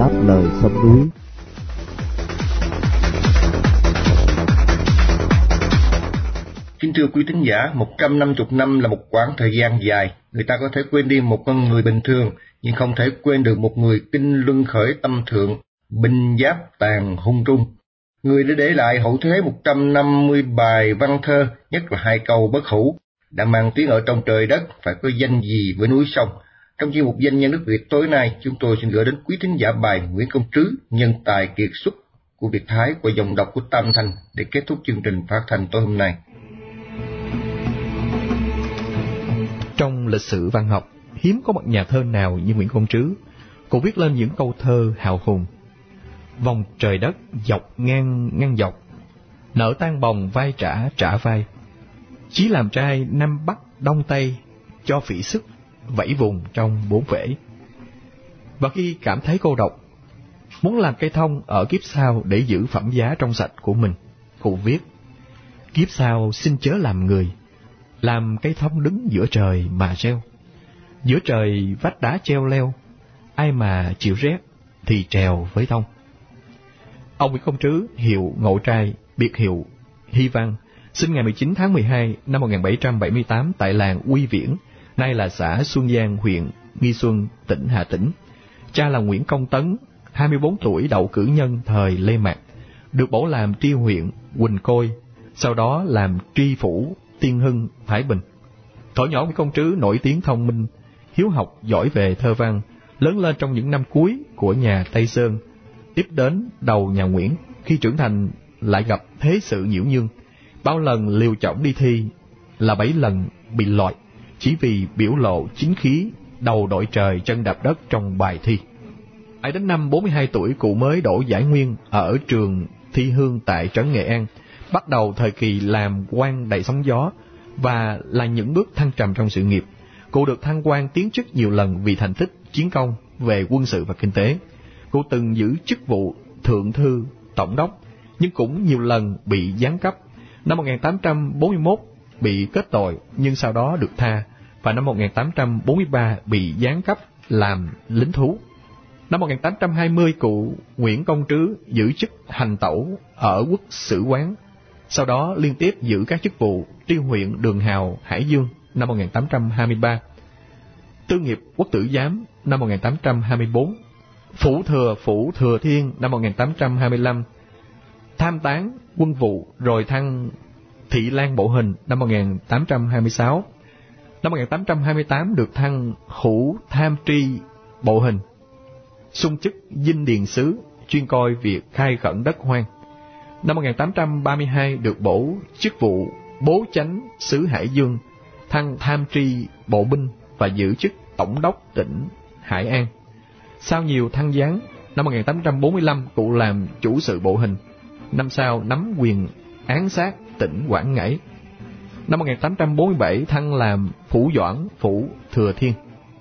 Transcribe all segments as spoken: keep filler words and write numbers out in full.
đáp lời sông núi. Kính thưa quý thính giả, một trăm năm mươi năm là một quãng thời gian dài. Người ta có thể quên đi một con người bình thường, nhưng không thể quên được một người kinh luân khởi tâm thượng, binh giáp tàn hung trung. Người đã để lại hậu thế một trăm năm mươi bài văn thơ, nhất là hai câu bất hủ, đã mang tiếng ở trong trời đất, phải có danh gì với núi sông. Trong chuyên mục Danh nhân nước Việt tối nay, chúng tôi xin gửi đến quý thính giả bài Nguyễn Công Trứ, nhân tài kiệt xuất của Việt Thái qua dòng đọc của Tam Thanh để kết thúc chương trình phát thanh tối hôm nay. Trong lịch sử văn học, hiếm có một nhà thơ nào như Nguyễn Công Trứ. Cô viết lên những câu thơ hào hùng. Vòng trời đất dọc ngang ngang dọc, nợ tan bồng vai trả trả vai. Chí làm trai Nam Bắc Đông Tây, cho phỉ sức vẫy vùng trong bốn bể. Và khi cảm thấy cô độc, muốn làm cây thông ở kiếp sau để giữ phẩm giá trong sạch của mình, cụ viết: kiếp sau xin chớ làm người, làm cây thông đứng giữa trời mà treo. Giữa trời vách đá treo leo, ai mà chịu rét thì trèo với thông. Ông Nguyễn Công Trứ, hiệu Ngộ Trai, biệt hiệu Hy Văn, sinh ngày mười chín tháng mười hai năm một nghìn bảy trăm bảy mươi tám tại làng Uy Viễn, nay là xã Xuân Giang, huyện Nghi Xuân, tỉnh Hà Tĩnh. Cha là Nguyễn Công Tấn, hai mươi bốn tuổi, đậu cử nhân thời Lê Mạc, được bổ làm tri huyện Quỳnh Côi, sau đó làm tri phủ Tiên Hưng, Thái Bình. Thuở nhỏ Nguyễn Công Trứ nổi tiếng thông minh, hiếu học, giỏi về thơ văn, lớn lên trong những năm cuối của nhà Tây Sơn. Tiếp đến đầu nhà Nguyễn, khi trưởng thành lại gặp thế sự nhiễu nhương, bao lần liều chỏng đi thi là bảy lần bị loại, chỉ vì biểu lộ chính khí, đầu đội trời chân đạp đất trong bài thi. Mãi đến năm bốn mươi hai tuổi, cụ mới đỗ giải nguyên ở trường Thi Hương tại trấn Nghệ An, bắt đầu thời kỳ làm quan đầy sóng gió và là những bước thăng trầm trong sự nghiệp. Cụ được thăng quan tiến chức nhiều lần vì thành tích chiến công về quân sự và kinh tế. Cụ từng giữ chức vụ thượng thư, tổng đốc, nhưng cũng nhiều lần bị giáng cấp. Năm một nghìn tám trăm bốn mươi mốt bị kết tội nhưng sau đó được tha, và năm một nghìn tám trăm bốn mươi ba bị giáng cấp làm lính thú. Năm một nghìn tám trăm hai mươi, cụ Nguyễn Công Trứ giữ chức hành tẩu ở Quốc Sử Quán, sau đó liên tiếp giữ các chức vụ tri huyện Đường Hào, Hải Dương năm một nghìn tám trăm hai mươi ba, tư nghiệp quốc tử giám năm một nghìn tám trăm hai mươi bốn, phủ thừa phủ Thừa Thiên năm một nghìn tám trăm hai mươi lăm, tham tán quân vụ rồi thăng thị lang bộ hình năm một nghìn tám trăm hai mươi sáu. Năm một nghìn tám trăm hai mươi tám được thăng hữu tham tri bộ hình, xung chức dinh điền sứ, chuyên coi việc khai khẩn đất hoang. Năm một nghìn tám trăm ba mươi hai được bổ chức vụ bố chánh sứ Hải Dương, thăng tham tri bộ binh và giữ chức tổng đốc tỉnh Hải An. Sau nhiều thăng giáng, năm một nghìn tám trăm bốn mươi lăm cụ làm chủ sự bộ hình, năm sau nắm quyền án sát tỉnh Quảng Ngãi. Năm một nghìn tám trăm bốn mươi bảy thăng làm phủ doãn phủ Thừa Thiên.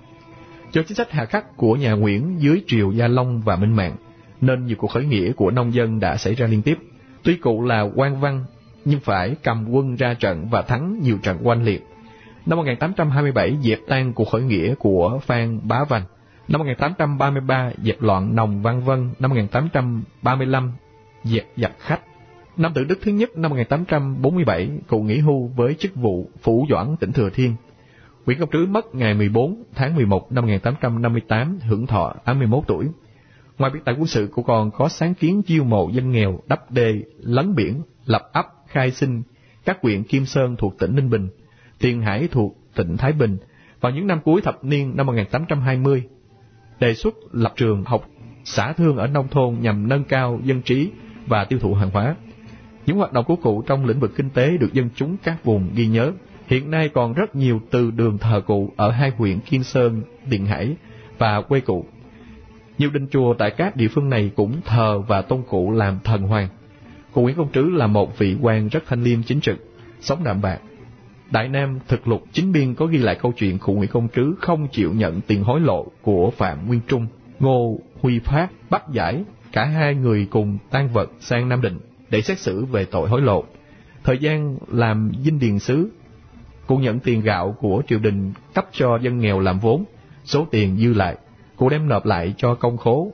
Do chính sách hà khắc của nhà Nguyễn dưới triều Gia Long và Minh Mạng, nên nhiều cuộc khởi nghĩa của nông dân đã xảy ra liên tiếp. Tuy cụ là quan văn, nhưng phải cầm quân ra trận và thắng nhiều trận oanh liệt. Năm một nghìn tám trăm hai mươi bảy dẹp tan cuộc khởi nghĩa của Phan Bá Vành. Năm một nghìn tám trăm ba mươi ba dẹp loạn Nòng Văn Vân. Năm một nghìn tám trăm ba mươi lăm dẹp giặc khách. Năm Tự Đức thứ nhất năm một nghìn tám trăm bốn mươi bảy, cụ nghỉ hưu với chức vụ phủ doãn tỉnh Thừa Thiên. Nguyễn Công Trứ mất ngày mười bốn tháng mười một năm một nghìn tám trăm năm mươi tám, hưởng thọ tám mươi mốt tuổi. Ngoài việc tại quân sự, cụ còn có sáng kiến chiêu mộ dân nghèo, đắp đê, lấn biển, lập ấp, khai sinh các huyện Kim Sơn thuộc tỉnh Ninh Bình, Tiền Hải thuộc tỉnh Thái Bình. Vào những năm cuối thập niên năm một nghìn tám trăm hai mươi, đề xuất lập trường học xã thương ở nông thôn nhằm nâng cao dân trí và tiêu thụ hàng hóa. Những hoạt động của cụ trong lĩnh vực kinh tế được dân chúng các vùng ghi nhớ. Hiện nay còn rất nhiều từ đường thờ cụ ở hai huyện Kim Sơn, Tiền Hải và quê cụ. Nhiều đình chùa tại các địa phương này cũng thờ và tôn cụ làm thần hoàng. Cụ Nguyễn Công Trứ là một vị quan rất thanh liêm chính trực, sống đạm bạc. Đại Nam Thực Lục Chính Biên có ghi lại câu chuyện cụ Nguyễn Công Trứ không chịu nhận tiền hối lộ của Phạm Nguyên Trung, Ngô Huy Phát bắt giải cả hai người cùng tang vật sang Nam Định để xét xử về tội hối lộ. Thời gian làm dinh điền sứ, cụ nhận tiền gạo của triều đình cấp cho dân nghèo làm vốn. Số tiền dư lại, cụ đem nộp lại cho công khố.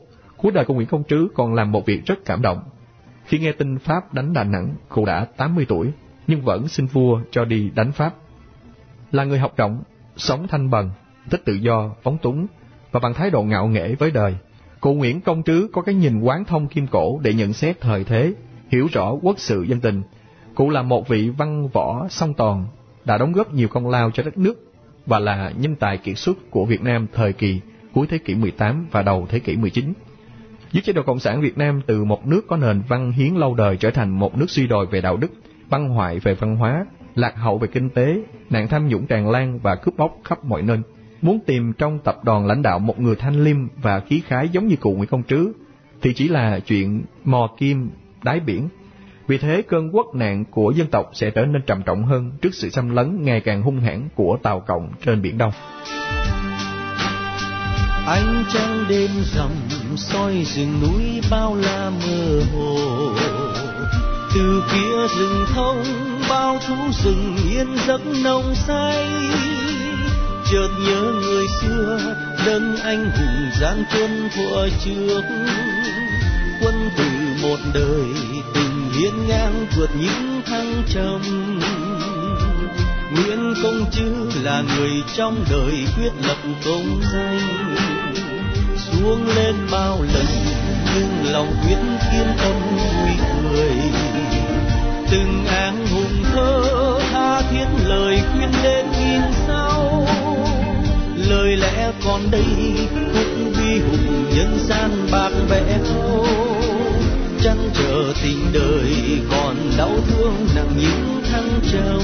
Cuối đời của Nguyễn Công Trứ còn làm một việc rất cảm động. Khi nghe tin Pháp đánh Đà Nẵng, cụ đã tám mươi tuổi, nhưng vẫn xin vua cho đi đánh Pháp. Là người học rộng, sống thanh bần, thích tự do, phóng túng, và bằng thái độ ngạo nghễ với đời, cụ Nguyễn Công Trứ có cái nhìn quán thông kim cổ để nhận xét thời thế, hiểu rõ quốc sự dân tình. Cụ là một vị văn võ song toàn, đã đóng góp nhiều công lao cho đất nước và là nhân tài kiệt xuất của Việt Nam thời kỳ cuối thế kỷ mười tám và đầu thế kỷ mười chín. Dưới chế độ Cộng sản Việt Nam, từ một nước có nền văn hiến lâu đời trở thành một nước suy đồi về đạo đức, băng hoại về văn hóa, lạc hậu về kinh tế, nạn tham nhũng tràn lan và cướp bóc khắp mọi nơi. Muốn tìm trong tập đoàn lãnh đạo một người thanh liêm và khí khái giống như cụ Nguyễn Công Trứ thì chỉ là chuyện mò kim đáy biển. Vì thế cơn quốc nạn của dân tộc sẽ trở nên trầm trọng hơn trước sự xâm lấn ngày càng hung hãn của Tàu Cộng trên Biển Đông. Ánh trăng đêm rằm soi rừng núi bao la mơ hồ, từ phía rừng thông bao thú rừng yên giấc nồng say. Chợt nhớ người xưa đấng anh hùng giáng quân thuở trước, quân từ một đời từng hiên ngang vượt những thăng trầm. Nguyễn Công Trứ là người trong đời quyết lập công danh, xuống lên bao lần nhưng lòng quyết kiên tâm vui cười. Từng áng hùng thơ tha thiết lời khuyên lên nghìn sau, lời lẽ còn đây khúc bi hùng nhân gian bạc bẽo. Trăn trở tình đời còn đau thương nặng những thăng trầm.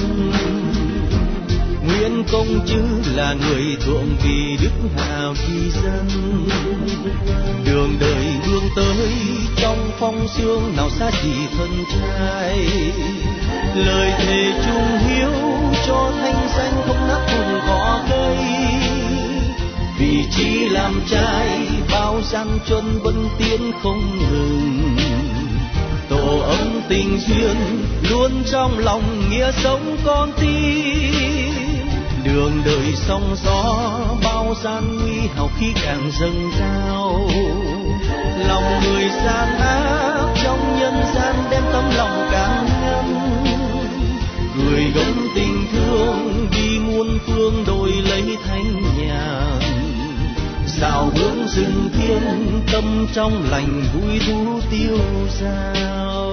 Nguyễn Công Trứ là người thuận vì đức hào vì dân, đường đời hướng tới trong phong sương nào xa chỉ thân trai. Lời thề chung hiếu cho thanh danh không nát cùng cỏ cây, vì chỉ làm trai bao gian truân vẫn tiến không ngừng. Tổ ấm tình duyên luôn trong lòng nghĩa sống con tim, đường đời sóng gió bao gian nguy hào khi càng dâng cao. Lòng người gian ác trong nhân gian đem tấm lòng càng ngăn, gửi gắm tình thương đi muôn phương đổi lấy thanh nhàn. Dạo hướng rừng thiên tâm trong lành vui thú tiêu dao.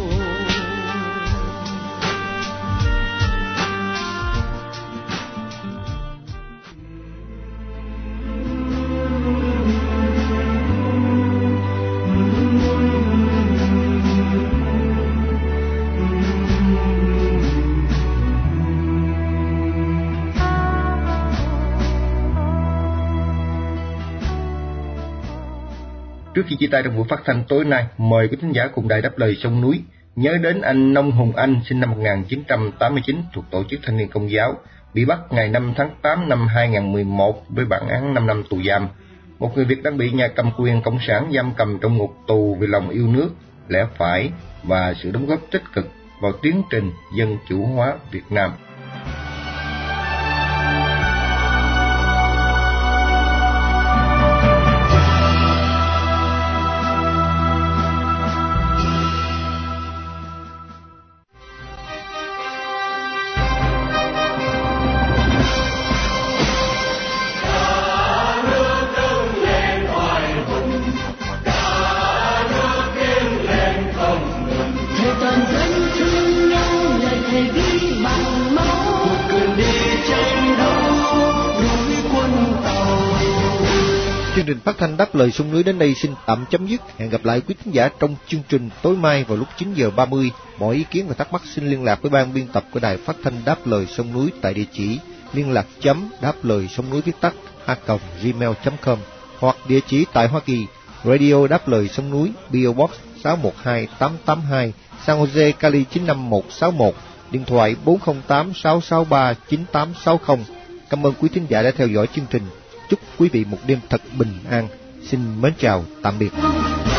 Trước khi chia tay trong buổi phát thanh tối nay, mời quý thính giả cùng đài Đáp Lời Sông Núi nhớ đến anh Nông Hùng Anh, sinh năm một nghìn chín trăm tám mươi chín, thuộc Tổ chức Thanh niên Công giáo, bị bắt ngày năm tháng tám năm hai nghìn không trăm mười một với bản án năm năm tù giam. Một người Việt đang bị nhà cầm quyền cộng sản giam cầm trong ngục tù vì lòng yêu nước, lẽ phải và sự đóng góp tích cực vào tiến trình dân chủ hóa Việt Nam. Chương trình phát thanh Đáp Lời Sông Núi đến đây xin tạm chấm dứt. Hẹn gặp lại quý thính giả trong chương trình tối mai vào lúc chín giờ ba mươi. Mọi ý kiến và thắc mắc xin liên lạc với ban biên tập của đài phát thanh Đáp Lời Sông Núi tại địa chỉ liên lạc chấm đáp lời sông núi viết tắt a còng gmail chấm com hoặc địa chỉ tại Hoa Kỳ, Radio Đáp Lời Sông Núi, pê ô Box sáu một hai tám tám hai, San Jose, Cali chín năm một sáu một, điện thoại bốn không tám sáu sáu ba chín tám sáu không. Cảm ơn quý thính giả đã theo dõi chương trình. Chúc quý vị một đêm thật bình an. Xin mến chào, tạm biệt.